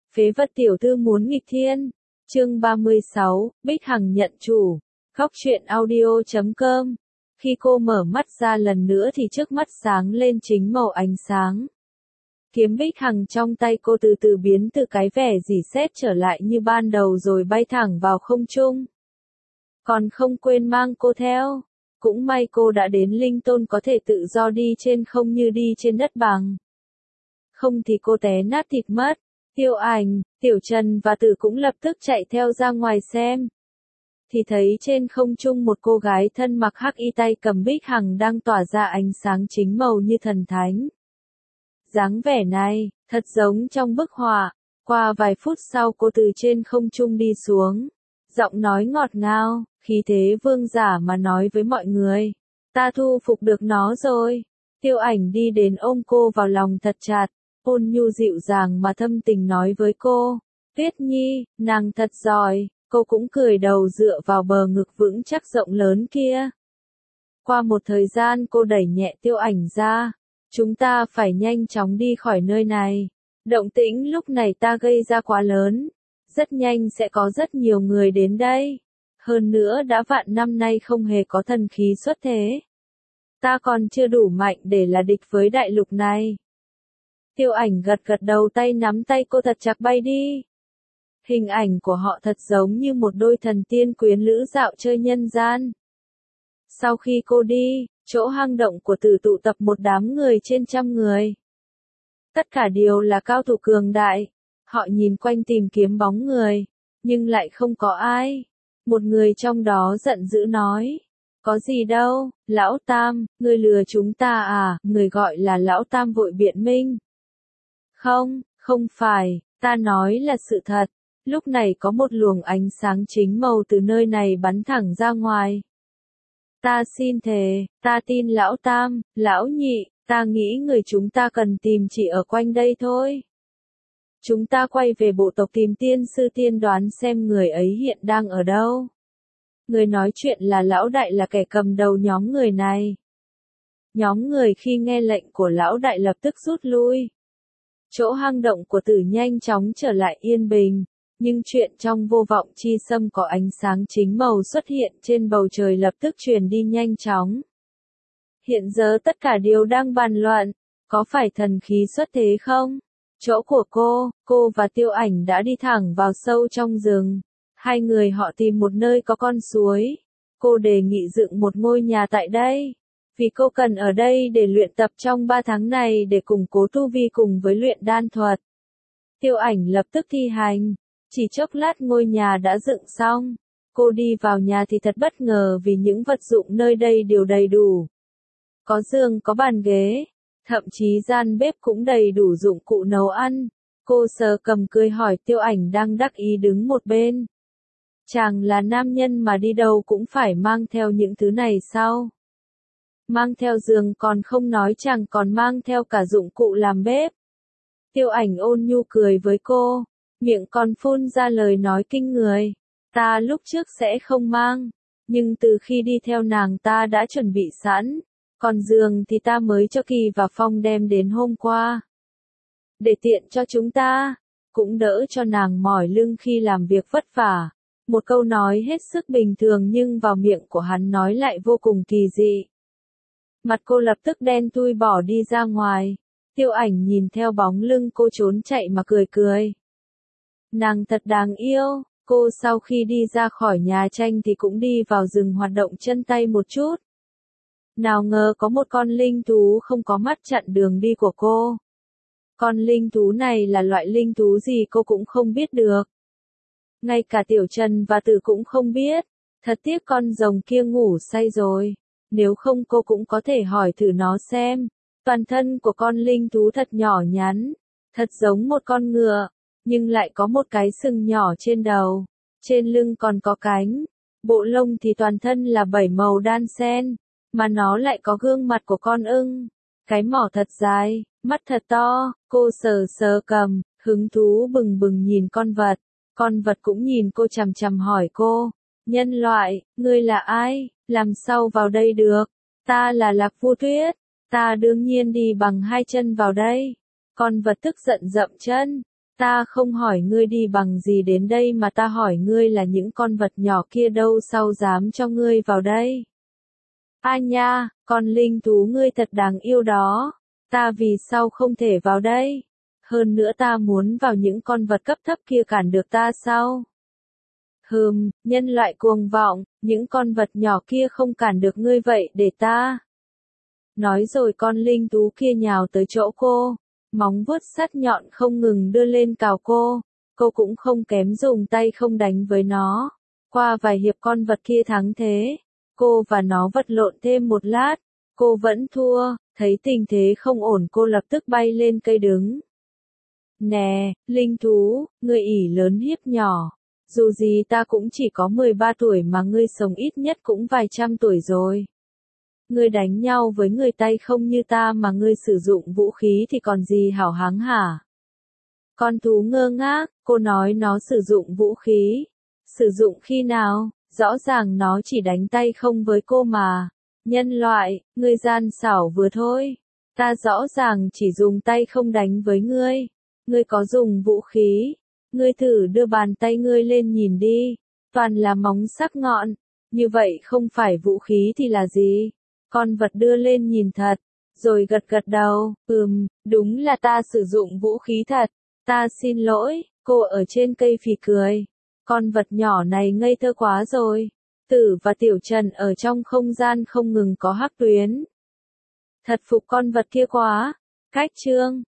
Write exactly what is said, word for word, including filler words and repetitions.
Phế vật tiểu thư muốn nghịch thiên. Chương ba mươi sáu, Bích Hằng nhận chủ. Góc truyện audio chấm com. Khi cô mở mắt ra lần nữa thì trước mắt sáng lên chính màu ánh sáng. Kiếm Bích Hằng trong tay cô từ từ biến từ cái vẻ rỉ sét trở lại như ban đầu rồi bay thẳng vào không trung. Còn không quên mang cô theo. Cũng may cô đã đến linh tôn có thể tự do đi trên không như đi trên đất bằng. Không thì cô té nát thịt mất. Tiêu Ảnh, Tiểu Trần và Tử cũng lập tức chạy theo ra ngoài xem. Thì thấy trên không trung một cô gái thân mặc hắc y tay cầm Bích Hằng đang tỏa ra ánh sáng chính màu như thần thánh. Dáng vẻ này, thật giống trong bức họa. Qua vài phút sau cô từ trên không trung đi xuống. Giọng nói ngọt ngào, khí thế vương giả mà nói với mọi người. Ta thu phục được nó rồi. Tiêu Ảnh đi đến ôm cô vào lòng thật chặt. Ôn nhu dịu dàng mà thâm tình nói với cô. Tuyết Nhi, nàng thật giỏi. Cô cũng cười đầu dựa vào bờ ngực vững chắc rộng lớn kia. Qua một thời gian cô đẩy nhẹ Tiêu Ảnh ra. Chúng ta phải nhanh chóng đi khỏi nơi này. Động tĩnh lúc này ta gây ra quá lớn. Rất nhanh sẽ có rất nhiều người đến đây. Hơn nữa đã vạn năm nay không hề có thần khí xuất thế. Ta còn chưa đủ mạnh để là địch với đại lục này. Tiêu Ảnh gật gật đầu, tay nắm tay cô thật chặt bay đi. Hình ảnh của họ thật giống như một đôi thần tiên quyến lữ dạo chơi nhân gian. Sau khi cô đi, chỗ hang động của Tử tụ tập một đám người trên trăm người. Tất cả đều là cao thủ cường đại. Họ nhìn quanh tìm kiếm bóng người, nhưng lại không có ai. Một người trong đó giận dữ nói. Có gì đâu, Lão Tam, ngươi lừa chúng ta à? Người gọi là Lão Tam vội biện minh. Không, không phải, ta nói là sự thật. Lúc này có một luồng ánh sáng chính màu từ nơi này bắn thẳng ra ngoài. Ta xin thề, ta tin Lão Tam, Lão Nhị, ta nghĩ người chúng ta cần tìm chỉ ở quanh đây thôi. Chúng ta quay về bộ tộc tìm tiên sư tiên đoán xem người ấy hiện đang ở đâu. Người nói chuyện là Lão Đại, là kẻ cầm đầu nhóm người này. Nhóm người khi nghe lệnh của Lão Đại lập tức rút lui. Chỗ hang động của Tử nhanh chóng trở lại yên bình. Nhưng chuyện trong vô vọng chi xâm có ánh sáng chính màu xuất hiện trên bầu trời lập tức truyền đi nhanh chóng. Hiện giờ tất cả đều đang bàn luận. Có phải thần khí xuất thế không? Chỗ của cô, cô và Tiêu Ảnh đã đi thẳng vào sâu trong rừng. Hai người họ tìm một nơi có con suối. Cô đề nghị dựng một ngôi nhà tại đây. Vì cô cần ở đây để luyện tập trong ba tháng này để củng cố tu vi cùng với luyện đan thuật. Tiêu Ảnh lập tức thi hành. Chỉ chốc lát ngôi nhà đã dựng xong. Cô đi vào nhà thì thật bất ngờ vì những vật dụng nơi đây đều đầy đủ. Có giường, có bàn ghế. Thậm chí gian bếp cũng đầy đủ dụng cụ nấu ăn. Cô sờ cầm cười hỏi Tiêu Ảnh đang đắc ý đứng một bên. Chàng là nam nhân mà đi đâu cũng phải mang theo những thứ này sao? Mang theo giường còn không nói, chàng còn mang theo cả dụng cụ làm bếp. Tiêu Ảnh ôn nhu cười với cô, miệng còn phun ra lời nói kinh người. Ta lúc trước sẽ không mang, nhưng từ khi đi theo nàng ta đã chuẩn bị sẵn. Còn giường thì ta mới cho Kỳ và Phong đem đến hôm qua. Để tiện cho chúng ta, cũng đỡ cho nàng mỏi lưng khi làm việc vất vả. Một câu nói hết sức bình thường nhưng vào miệng của hắn nói lại vô cùng kỳ dị. Mặt cô lập tức đen thui bỏ đi ra ngoài. Tiêu Ảnh nhìn theo bóng lưng cô trốn chạy mà cười cười. Nàng thật đáng yêu. Cô sau khi đi ra khỏi nhà tranh thì cũng đi vào rừng hoạt động chân tay một chút. Nào ngờ có một con linh thú không có mắt chặn đường đi của cô. Con linh thú này là loại linh thú gì cô cũng không biết được. Ngay cả Tiểu Trần và Tử cũng không biết. Thật tiếc con rồng kia ngủ say rồi. Nếu không cô cũng có thể hỏi thử nó xem. Toàn thân của con linh thú thật nhỏ nhắn. Thật giống một con ngựa. Nhưng lại có một cái sừng nhỏ trên đầu. Trên lưng còn có cánh. Bộ lông thì toàn thân là bảy màu đan xen. Mà nó lại có gương mặt của con ưng. Cái mỏ thật dài, mắt thật to. Cô sờ sờ cầm, hứng thú bừng bừng nhìn con vật. Con vật cũng nhìn cô chằm chằm hỏi cô. Nhân loại, ngươi là ai? Làm sao vào đây được? Ta là Lạc Phu Tuyết. Ta đương nhiên đi bằng hai chân vào đây. Con vật tức giận dậm chân. Ta không hỏi ngươi đi bằng gì đến đây mà ta hỏi ngươi là những con vật nhỏ kia đâu sao dám cho ngươi vào đây. A nha, con linh thú ngươi thật đáng yêu đó. Ta vì sao không thể vào đây? Hơn nữa ta muốn vào những con vật cấp thấp kia cản được ta sao? Hừm, nhân loại cuồng vọng, những con vật nhỏ kia không cản được ngươi vậy để ta. Nói rồi con linh thú kia nhào tới chỗ cô, móng vuốt sắc nhọn không ngừng đưa lên cào cô, cô cũng không kém dùng tay không đánh với nó. Qua vài hiệp con vật kia thắng thế, cô và nó vật lộn thêm một lát, cô vẫn thua, thấy tình thế không ổn cô lập tức bay lên cây đứng. Nè, linh thú, ngươi ỉ lớn hiếp nhỏ. Dù gì ta cũng chỉ có mười ba tuổi mà ngươi sống ít nhất cũng vài trăm tuổi rồi. Ngươi đánh nhau với người tay không như ta mà ngươi sử dụng vũ khí thì còn gì hảo háng hả? Con thú ngơ ngác, cô nói nó sử dụng vũ khí. Sử dụng khi nào? Rõ ràng nó chỉ đánh tay không với cô mà. Nhân loại, ngươi gian xảo vừa thôi. Ta rõ ràng chỉ dùng tay không đánh với ngươi. Ngươi có dùng vũ khí. Ngươi thử đưa bàn tay ngươi lên nhìn đi. Toàn là móng sắc ngọn. Như vậy không phải vũ khí thì là gì? Con vật đưa lên nhìn thật, rồi gật gật đầu, ừm, đúng là ta sử dụng vũ khí thật, ta xin lỗi, cô ở trên cây phì cười. Con vật nhỏ này ngây thơ quá rồi. Tử và Tiểu Trần ở trong không gian không ngừng có hắc tuyến. Thật phục con vật kia quá. Cách chương